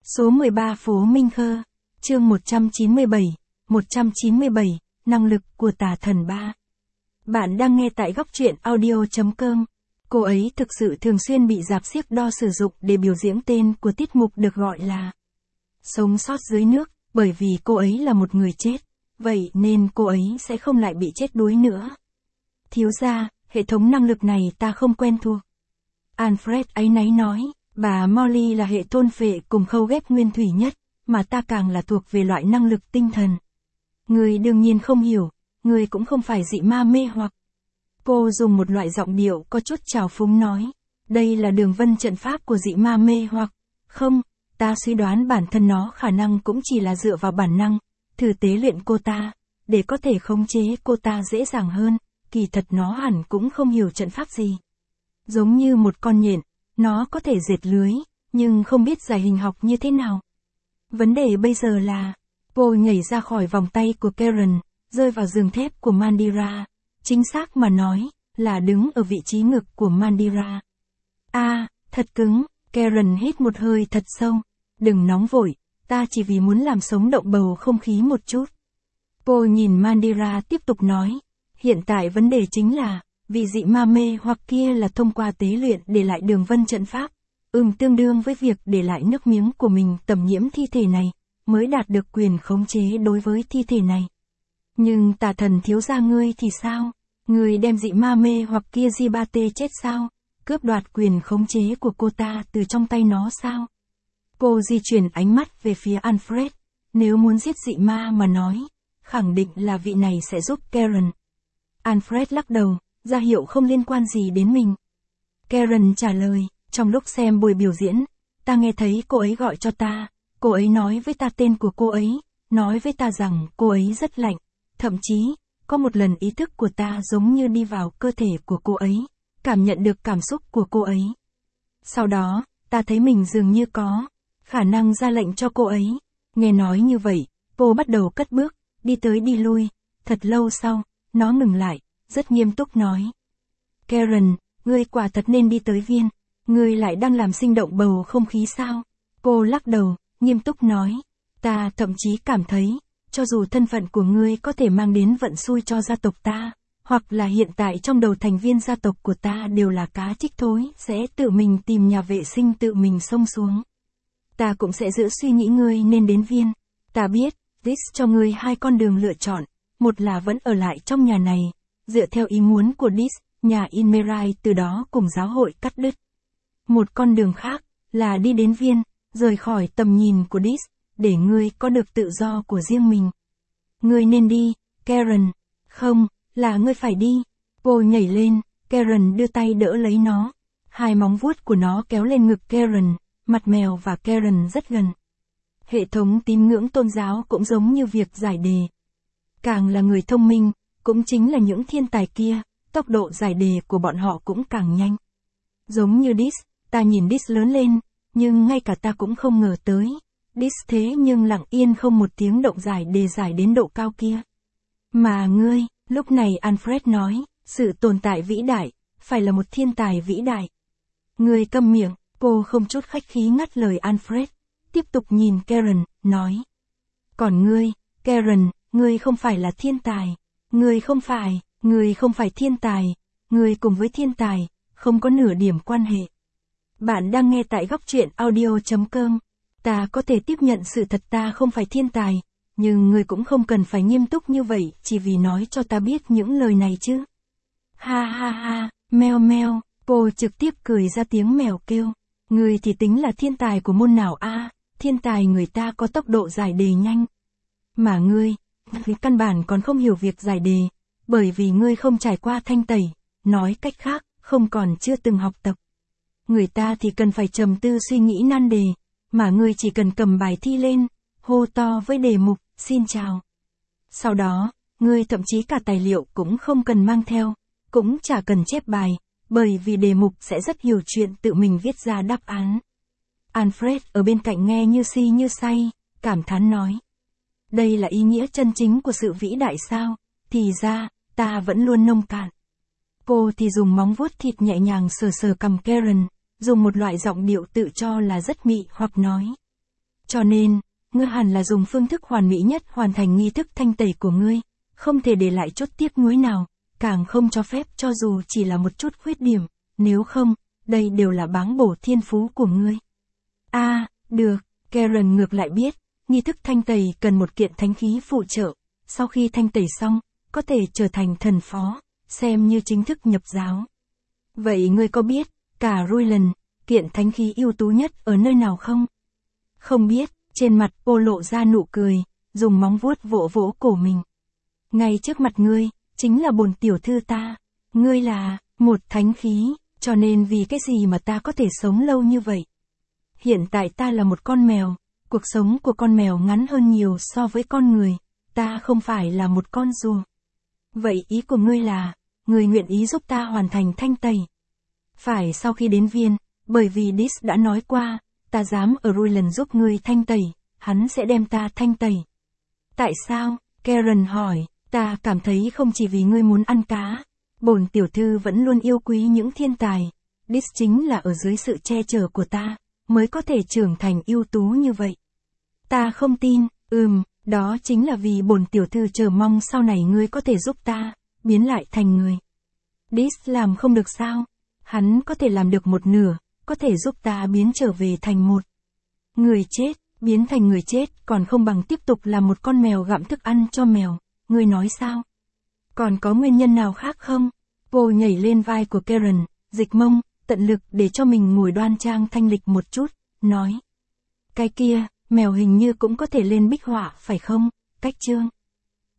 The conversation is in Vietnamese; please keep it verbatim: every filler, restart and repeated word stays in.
Số mười ba phố Minh Khơ, chương một trăm chín mươi bảy, một trăm chín mươi bảy, năng lực của tà thần ba. Bạn đang nghe tại góc truyện audio chấm com. Cô ấy thực sự thường xuyên bị rạp xiếc đo sử dụng để biểu diễn tên của tiết mục được gọi là Sống sót dưới nước, bởi vì cô ấy là một người chết, vậy nên cô ấy sẽ không lại bị chết đuối nữa. Thiếu gia, hệ thống năng lực này ta không quen thuộc. Alfred áy náy nói, bà Molly là hệ thôn phệ cùng khâu ghép nguyên thủy nhất, mà ta càng là thuộc về loại năng lực tinh thần. Người đương nhiên không hiểu, người cũng không phải dị ma mê hoặc. Cô dùng một loại giọng điệu có chút trào phúng nói, đây là đường vân trận pháp của dị ma mê hoặc. Không, ta suy đoán bản thân nó khả năng cũng chỉ là dựa vào bản năng, thử tế luyện cô ta, để có thể khống chế cô ta dễ dàng hơn, kỳ thật nó hẳn cũng không hiểu trận pháp gì. Giống như một con nhện, nó có thể dệt lưới, nhưng không biết giải hình học như thế nào. Vấn đề bây giờ là, cô nhảy ra khỏi vòng tay của Karen, rơi vào giường thép của Mandira, chính xác mà nói, là đứng ở vị trí ngực của Mandira. A, thật cứng, Karen hít một hơi thật sâu, đừng nóng vội, ta chỉ vì muốn làm sống động bầu không khí một chút. Cô nhìn Mandira tiếp tục nói, hiện tại vấn đề chính là, vì dị ma mê hoặc kia là thông qua tế luyện để lại đường vân trận pháp, ừm tương đương với việc để lại nước miếng của mình tẩm nhiễm thi thể này, mới đạt được quyền khống chế đối với thi thể này. Nhưng tà thần thiếu gia ngươi thì sao? Ngươi đem dị ma mê hoặc kia di ba tê chết sao? Cướp đoạt quyền khống chế của cô ta từ trong tay nó sao? Cô di chuyển ánh mắt về phía Alfred, nếu muốn giết dị ma mà nói, khẳng định là vị này sẽ giúp Karen. Alfred lắc đầu, ra hiệu không liên quan gì đến mình. Karen trả lời, trong lúc xem buổi biểu diễn, ta nghe thấy cô ấy gọi cho ta, cô ấy nói với ta tên của cô ấy, nói với ta rằng cô ấy rất lạnh, thậm chí, có một lần ý thức của ta giống như đi vào cơ thể của cô ấy, cảm nhận được cảm xúc của cô ấy. Sau đó, ta thấy mình dường như có khả năng ra lệnh cho cô ấy. Nghe nói như vậy, cô bắt đầu cất bước, đi tới đi lui, thật lâu sau, nó ngừng lại, rất nghiêm túc nói. Karen, ngươi quả thật nên đi tới viên, ngươi lại đang làm sinh động bầu không khí sao? Cô lắc đầu, nghiêm túc nói, ta thậm chí cảm thấy, cho dù thân phận của ngươi có thể mang đến vận xui cho gia tộc ta, hoặc là hiện tại trong đầu thành viên gia tộc của ta đều là cá trích thối, sẽ tự mình tìm nhà vệ sinh tự mình xông xuống. Ta cũng sẽ giữ suy nghĩ ngươi nên đến viên. Ta biết, This cho ngươi hai con đường lựa chọn, một là vẫn ở lại trong nhà này, dựa theo ý muốn của Dis, nhà Inmerai từ đó cùng giáo hội cắt đứt. Một con đường khác, là đi đến viên, rời khỏi tầm nhìn của Dis, để ngươi có được tự do của riêng mình. Ngươi nên đi, Karen. Không, là ngươi phải đi. Cô nhảy lên, Karen đưa tay đỡ lấy nó. Hai móng vuốt của nó kéo lên ngực Karen, mặt mèo và Karen rất gần. Hệ thống tín ngưỡng tôn giáo cũng giống như việc giải đề. Càng là người thông minh, cũng chính là những thiên tài kia, tốc độ giải đề của bọn họ cũng càng nhanh. Giống như Dis, ta nhìn Dis lớn lên, nhưng ngay cả ta cũng không ngờ tới. Dis thế nhưng lặng yên không một tiếng động giải đề giải đến độ cao kia. Mà ngươi, lúc này Alfred nói, sự tồn tại vĩ đại, phải là một thiên tài vĩ đại. Ngươi câm miệng, cô không chút khách khí ngắt lời Alfred, tiếp tục nhìn Karen, nói. Còn ngươi, Karen, ngươi không phải là thiên tài. Ngươi không phải, ngươi không phải thiên tài. Ngươi cùng với thiên tài, không có nửa điểm quan hệ. Bạn đang nghe tại góc truyện audio chấm com. Ta có thể tiếp nhận sự thật ta không phải thiên tài, nhưng ngươi cũng không cần phải nghiêm túc như vậy chỉ vì nói cho ta biết những lời này chứ. Ha ha ha, meo meo, cô trực tiếp cười ra tiếng mèo kêu. Ngươi thì tính là thiên tài của môn nào a? À, thiên tài người ta có tốc độ giải đề nhanh. Mà ngươi, căn bản còn không hiểu việc giải đề, bởi vì ngươi không trải qua thanh tẩy, nói cách khác, không còn chưa từng học tập. Người ta thì cần phải trầm tư suy nghĩ nan đề, mà ngươi chỉ cần cầm bài thi lên, hô to với đề mục, xin chào. Sau đó, ngươi thậm chí cả tài liệu cũng không cần mang theo, cũng chả cần chép bài, bởi vì đề mục sẽ rất hiểu chuyện tự mình viết ra đáp án. Alfred ở bên cạnh nghe như si như say, cảm thán nói. Đây là ý nghĩa chân chính của sự vĩ đại sao, thì ra, ta vẫn luôn nông cạn. Cô thì dùng móng vuốt thịt nhẹ nhàng sờ sờ cằm Karen, dùng một loại giọng điệu tự cho là rất mị hoặc nói. Cho nên, ngươi hẳn là dùng phương thức hoàn mỹ nhất hoàn thành nghi thức thanh tẩy của ngươi, không thể để lại chút tiếc nuối nào, càng không cho phép cho dù chỉ là một chút khuyết điểm, nếu không, đây đều là báng bổ thiên phú của ngươi. A, à, được, Karen ngược lại biết, nghi thức thanh tẩy cần một kiện thánh khí phụ trợ, sau khi thanh tẩy xong, có thể trở thành thần phó, xem như chính thức nhập giáo. Vậy ngươi có biết, cả Ruyland, kiện thánh khí ưu tú nhất ở nơi nào không? Không biết, trên mặt cô lộ ra nụ cười, dùng móng vuốt vỗ vỗ cổ mình. Ngay trước mặt ngươi, chính là bổn tiểu thư ta. Ngươi là một thánh khí, cho nên vì cái gì mà ta có thể sống lâu như vậy? Hiện tại ta là một con mèo, cuộc sống của con mèo ngắn hơn nhiều so với con người, ta không phải là một con rùa. Vậy ý của ngươi là, ngươi nguyện ý giúp ta hoàn thành thanh tẩy. Phải sau khi đến viên, bởi vì Dis đã nói qua, ta dám ở Ruyland giúp ngươi thanh tẩy, hắn sẽ đem ta thanh tẩy. Tại sao? Karen hỏi, ta cảm thấy không chỉ vì ngươi muốn ăn cá, bổn tiểu thư vẫn luôn yêu quý những thiên tài. Dis chính là ở dưới sự che chở của ta, mới có thể trưởng thành ưu tú như vậy. Ta không tin, ừm, đó chính là vì bổn tiểu thư chờ mong sau này ngươi có thể giúp ta, biến lại thành người. Dis làm không được sao? Hắn có thể làm được một nửa, có thể giúp ta biến trở về thành một người chết, biến thành người chết còn không bằng tiếp tục làm một con mèo gặm thức ăn cho mèo, ngươi nói sao? Còn có nguyên nhân nào khác không? Cô nhảy lên vai của Karen, dịch mông, tận lực để cho mình ngồi đoan trang thanh lịch một chút, nói. Cái kia, mèo hình như cũng có thể lên bích họa phải không, Cách Chương?